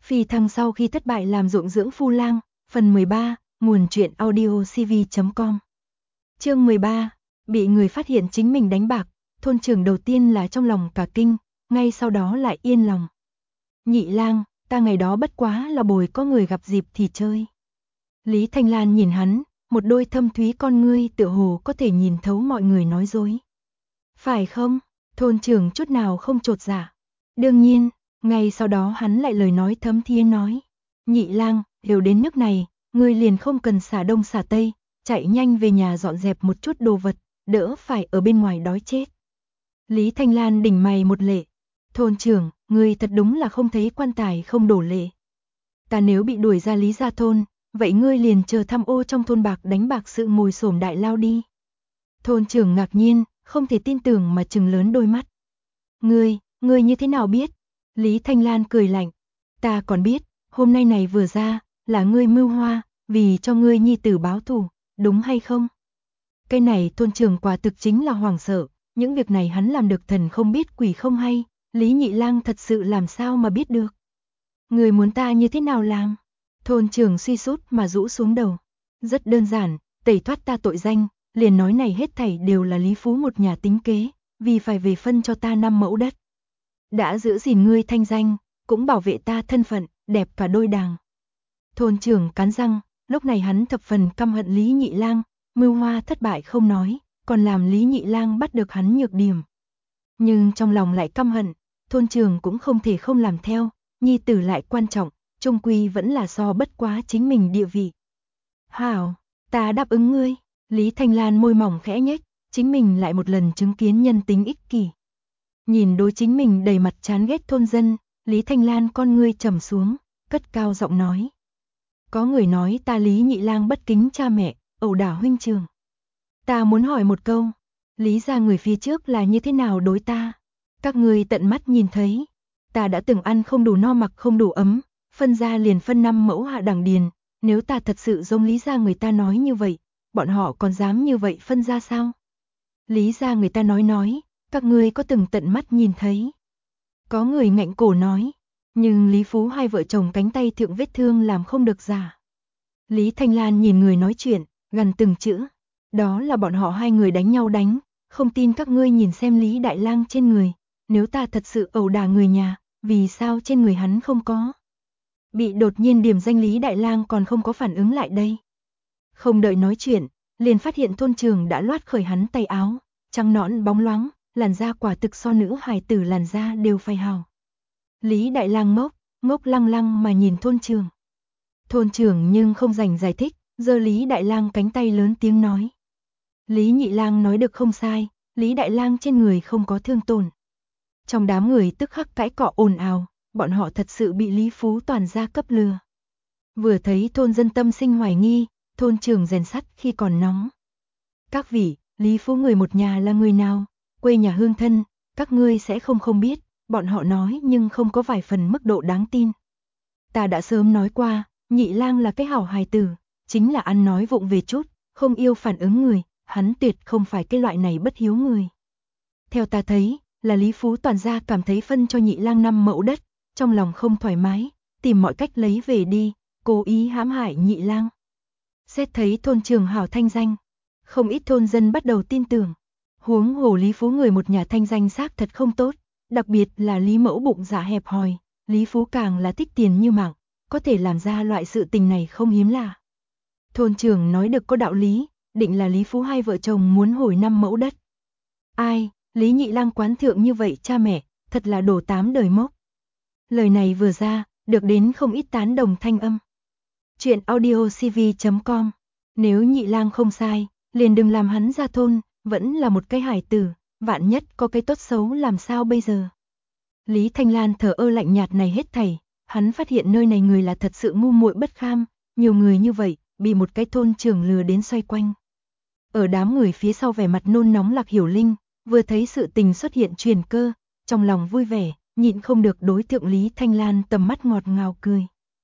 Phi thăng sau khi thất bại làm ruộng dưỡng phu lang, phần 13, nguồn truyện audio cv.com. Chương 13, bị người phát hiện chính mình đánh bạc, thôn trưởng đầu tiên là trong lòng cả kinh, ngay sau đó lại yên lòng. Nhị lang, ta ngày đó bất quá là bồi có người gặp dịp thì chơi. Lý Thanh Lan nhìn hắn, một đôi thâm thúy con ngươi tựa hồ có thể nhìn thấu mọi người nói dối. Phải không? Thôn trưởng chút nào không chột dạ. Đương nhiên. Ngay sau đó hắn lại lời nói thấm thía nói, nhị lang, đều đến nước này, ngươi liền không cần xả đông xả tây, chạy nhanh về nhà dọn dẹp một chút đồ vật, đỡ phải ở bên ngoài đói chết. Lý Thanh Lan đỉnh mày một lệ, thôn trưởng, ngươi thật đúng là không thấy quan tài không đổ lệ. Ta nếu bị đuổi ra Lý gia thôn, vậy ngươi liền chờ tham ô trong thôn bạc đánh bạc sự mồi xổm đại lao đi. Thôn trưởng ngạc nhiên, không thể tin tưởng mà trừng lớn đôi mắt. Ngươi như thế nào biết? Lý Thanh Lan cười lạnh, ta còn biết, hôm nay này vừa ra, là ngươi mưu hoa, vì cho ngươi nhi tử báo thù, đúng hay không? Cái này thôn trưởng quả thực chính là hoảng sợ, những việc này hắn làm được thần không biết quỷ không hay, Lý Nhị Lang thật sự làm sao mà biết được? Ngươi muốn ta như thế nào làm? Thôn trưởng suy sút mà rũ xuống đầu, rất đơn giản, tẩy thoát ta tội danh, liền nói này hết thảy đều là Lý Phú một nhà tính kế, vì phải về phân cho ta 5 mẫu đất. Đã giữ gìn ngươi thanh danh, cũng bảo vệ ta thân phận, đẹp cả đôi đàng. Thôn trưởng cắn răng, lúc này hắn thập phần căm hận Lý Nhị Lang, mưu hoa thất bại không nói, còn làm Lý Nhị Lang bắt được hắn nhược điểm. Nhưng trong lòng lại căm hận, thôn trưởng cũng không thể không làm theo, nhi tử lại quan trọng, chung quy vẫn là so bất quá chính mình địa vị. Hảo, ta đáp ứng ngươi, Lý Thanh Lan môi mỏng khẽ nhếch, chính mình lại một lần chứng kiến nhân tính ích kỷ. Nhìn đối chính mình đầy mặt chán ghét thôn dân, Lý Thanh Lan con ngươi trầm xuống, cất cao giọng nói. Có người nói ta Lý Nhị Lang bất kính cha mẹ, ẩu đả huynh trường. Ta muốn hỏi một câu, Lý gia người phía trước là như thế nào đối ta? Các ngươi tận mắt nhìn thấy, ta đã từng ăn không đủ no mặc không đủ ấm, phân ra liền phân 5 mẫu hạ đẳng điền, nếu ta thật sự giống Lý gia người ta nói như vậy, bọn họ còn dám như vậy phân ra sao? Lý gia người ta nói, các ngươi có từng tận mắt nhìn thấy? Có người ngạnh cổ nói, nhưng Lý Phú hai vợ chồng cánh tay thượng vết thương làm không được giả. Lý Thanh Lan nhìn người nói chuyện, gần từng chữ, đó là bọn họ hai người đánh nhau đánh, không tin các ngươi nhìn xem Lý Đại Lang trên người, nếu ta thật sự ẩu đả người nhà, vì sao trên người hắn không có? Bị đột nhiên điểm danh Lý Đại Lang còn không có phản ứng lại đây. Không đợi nói chuyện, liền phát hiện thôn trưởng đã loát khởi hắn tay áo, trắng nõn bóng loáng, làn da quả thực so nữ hài tử làn da đều phai hào. Lý Đại Lang ngốc lăng lăng mà nhìn thôn trưởng. Thôn trưởng nhưng không rảnh giải thích, giơ Lý Đại Lang cánh tay lớn tiếng nói. Lý Nhị Lang nói được không sai, Lý Đại Lang trên người không có thương tổn. Trong đám người tức khắc cãi cọ ồn ào, bọn họ thật sự bị Lý Phú toàn gia cấp lừa. Vừa thấy thôn dân tâm sinh hoài nghi, thôn trưởng rèn sắt khi còn nóng. Các vị, Lý Phú người một nhà là người nào? Quê nhà hương thân, các ngươi sẽ không biết, bọn họ nói nhưng không có vài phần mức độ đáng tin. Ta đã sớm nói qua, Nhị Lang là cái hảo hài tử, chính là ăn nói vụng về chút, không yêu phản ứng người, hắn tuyệt không phải cái loại này bất hiếu người. Theo ta thấy, là Lý Phú toàn gia cảm thấy phân cho Nhị Lang 5 mẫu đất, trong lòng không thoải mái, tìm mọi cách lấy về đi, cố ý hãm hại Nhị Lang. Xét thấy thôn trường hảo thanh danh, không ít thôn dân bắt đầu tin tưởng. Huống hồ Lý Phú người một nhà thanh danh xác thật không tốt, đặc biệt là Lý Mẫu bụng dạ hẹp hòi, Lý Phú càng là thích tiền như mạng, có thể làm ra loại sự tình này không hiếm lạ. Thôn trưởng nói được có đạo lý, định là Lý Phú hai vợ chồng muốn hồi 5 mẫu đất. Ai, Lý Nhị Lang quán thượng như vậy cha mẹ, thật là đổ 8 đời mốc. Lời này vừa ra, được đến không ít tán đồng thanh âm. Chuyện audio cv.com. Nếu Nhị Lang không sai, liền đừng làm hắn ra thôn, vẫn là một cái hài tử, vạn nhất có cái tốt xấu làm sao bây giờ. Lý Thanh Lan thờ ơ lạnh nhạt này hết thảy, hắn phát hiện nơi này người là thật sự ngu muội bất kham, nhiều người như vậy, bị một cái thôn trưởng lừa đến xoay quanh. Ở đám người phía sau vẻ mặt nôn nóng Lạc Hiểu Linh, vừa thấy sự tình xuất hiện truyền cơ, trong lòng vui vẻ, nhịn không được đối thượng Lý Thanh Lan tầm mắt ngọt ngào cười.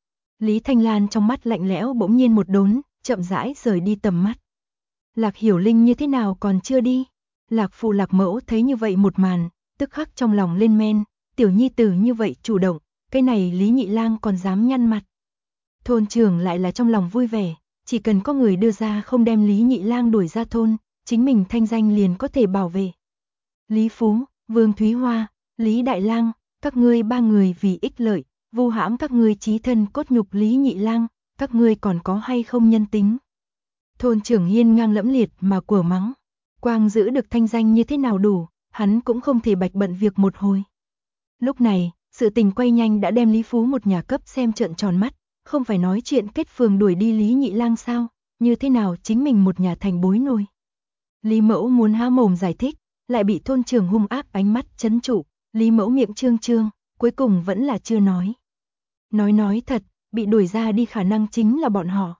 Lý Thanh Lan trong mắt lạnh lẽo bỗng nhiên một đốn, chậm rãi rời đi tầm mắt. Lạc Hiểu Linh như thế nào còn chưa đi? Lạc phụ Lạc mẫu thấy như vậy một màn, tức khắc trong lòng lên men, tiểu nhi tử như vậy chủ động, cái này Lý Nhị Lang còn dám nhăn mặt. Thôn trưởng lại là trong lòng vui vẻ, chỉ cần có người đưa ra không đem Lý Nhị Lang đuổi ra thôn, chính mình thanh danh liền có thể bảo vệ. Lý Phú, Vương Thúy Hoa, Lý Đại Lang, các ngươi ba người vì ích lợi, vu hãm các ngươi chí thân cốt nhục Lý Nhị Lang, các ngươi còn có hay không nhân tính? Thôn trưởng hiên ngang lẫm liệt mà của mắng, quang giữ được thanh danh như thế nào đủ, hắn cũng không thể bạch bận việc một hồi. Lúc này, sự tình quay nhanh đã đem Lý Phú một nhà cấp xem trợn tròn mắt, không phải nói chuyện kết phường đuổi đi Lý Nhị Lang sao, như thế nào chính mình một nhà thành bối nổi. Lý Mẫu muốn há mồm giải thích, lại bị thôn trưởng hung ác ánh mắt trấn trụ, Lý Mẫu miệng trương trương, cuối cùng vẫn là chưa nói. Nói thật, bị đuổi ra đi khả năng chính là bọn họ.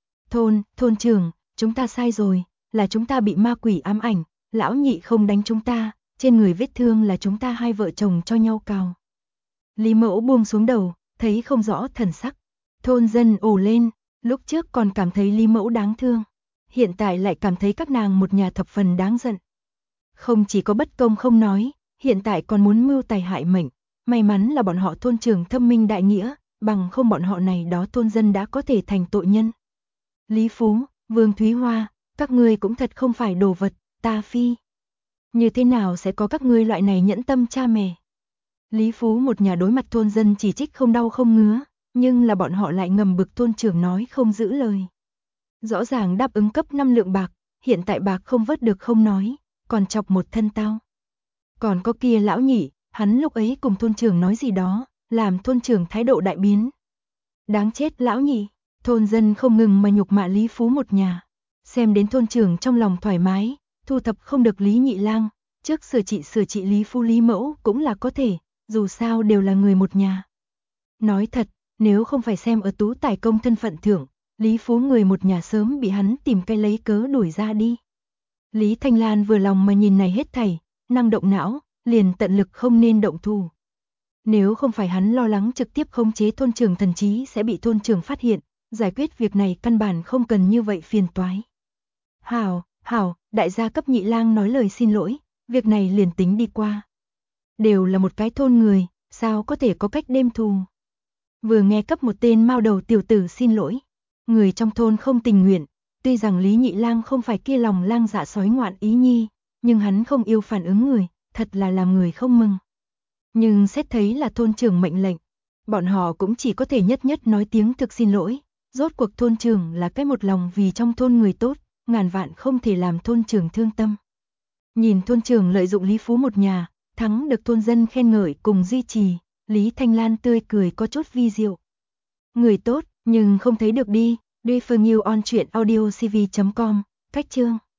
Thôn trưởng, chúng ta sai rồi, là chúng ta bị ma quỷ ám ảnh, lão nhị không đánh chúng ta, trên người vết thương là chúng ta hai vợ chồng cho nhau cào. Lý Mẫu buông xuống đầu, thấy không rõ thần sắc. Thôn dân ồ lên, lúc trước còn cảm thấy Lý Mẫu đáng thương, hiện tại lại cảm thấy các nàng một nhà thập phần đáng giận. Không chỉ có bất công không nói, hiện tại còn muốn mưu tài hại mệnh, may mắn là bọn họ thôn trưởng thâm minh đại nghĩa, bằng không bọn họ này đó thôn dân đã có thể thành tội nhân. Lý Phú, Vương Thúy Hoa, các ngươi cũng thật không phải đồ vật, ta phi. Như thế nào sẽ có các ngươi loại này nhẫn tâm cha mẹ? Lý Phú một nhà đối mặt thôn dân chỉ trích không đau không ngứa, nhưng là bọn họ lại ngầm bực thôn trưởng nói không giữ lời. Rõ ràng đáp ứng cấp 5 lượng bạc, hiện tại bạc không vớt được không nói, còn chọc một thân tao. Còn có kia lão nhị, hắn lúc ấy cùng thôn trưởng nói gì đó, làm thôn trưởng thái độ đại biến. Đáng chết lão nhị, thôn dân không ngừng mà nhục mạ Lý Phú một nhà. Xem đến thôn trưởng trong lòng thoải mái, thu thập không được Lý Nhị Lang, trước sửa trị Lý Phú Lý Mẫu cũng là có thể, dù sao đều là người một nhà. Nói thật, nếu không phải xem ở Tú Tài công thân phận thưởng, Lý Phú người một nhà sớm bị hắn tìm cái lấy cớ đuổi ra đi. Lý Thanh Lan vừa lòng mà nhìn này hết thảy, năng động não, liền tận lực không nên động thủ. Nếu không phải hắn lo lắng trực tiếp khống chế thôn trưởng thần trí sẽ bị thôn trưởng phát hiện, giải quyết việc này căn bản không cần như vậy phiền toái. Hảo, đại gia cấp Nhị Lang nói lời xin lỗi, việc này liền tính đi qua. Đều là một cái thôn người, sao có thể có cách đêm thù. Vừa nghe cấp một tên mao đầu tiểu tử xin lỗi, người trong thôn không tình nguyện, tuy rằng Lý Nhị Lang không phải kia lòng lang dạ sói ngoạn ý nhi, nhưng hắn không yêu phản ứng người, thật là làm người không mừng. Nhưng xét thấy là thôn trưởng mệnh lệnh, bọn họ cũng chỉ có thể nhất nói tiếng thực xin lỗi, rốt cuộc thôn trưởng là cái một lòng vì trong thôn người tốt, ngàn vạn không thể làm thôn trưởng thương tâm. Nhìn thôn trưởng lợi dụng Lý Phú một nhà, thắng được thôn dân khen ngợi cùng duy trì, Lý Thanh Lan tươi cười có chút vi diệu. Người tốt, nhưng không thấy được đi, Duy Phương Yêu on truyện audio cv.com, cách chương.